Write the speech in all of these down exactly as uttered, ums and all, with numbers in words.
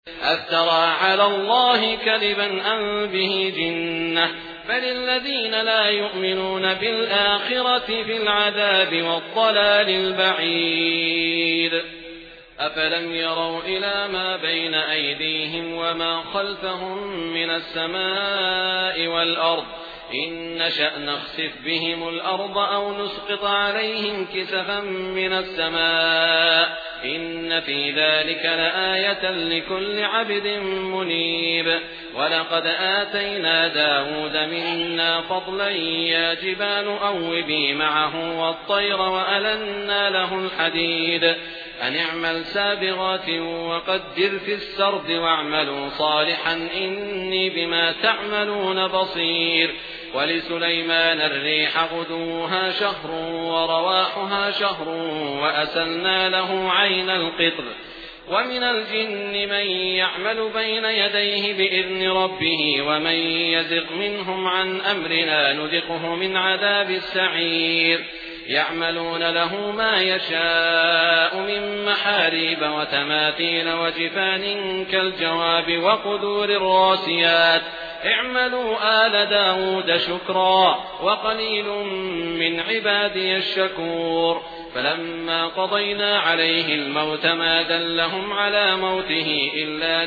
أفترى على الله كذبا أم به جنة بل الذين لا يؤمنون بالآخرة في العذاب والضلال البعيد. أفلم يروا إلى ما بين أيديهم وما خلفهم من السماء والأرض إن نشأ نخسف بهم الأرض أو نسقط عليهم كسفا من السماء إن في ذلك لآية لكل عبد منيب. ولقد آتينا داود منا فضلا يا جبال أوبي معه والطير وألنا له الحديد أن اعمل سابغات وقدر في السرد واعملوا صالحا إني بما تعملون بصير. ولسليمان الريح غدوها شهر ورواحها شهر وأسلنا له عين القطر. ومن الجن من يعمل بين يديه بإذن ربه ومن يزغ منهم عن أمرنا نذقه من عذاب السعير. يعملون له ما يشاء من محاريب وتماثيل وجفان كالجواب وقدور الراسيات اعملوا آل داود شكرا وقليل من عبادي الشكور. فلما قضينا عليه الموت ما دلهم على موته إلا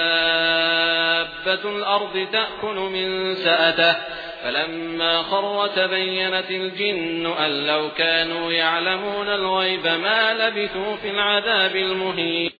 دابة الأرض تأكل من سأته فلما خر تبينت الجن أن لو كانوا يعلمون الغيب ما لبثوا في العذاب المهين.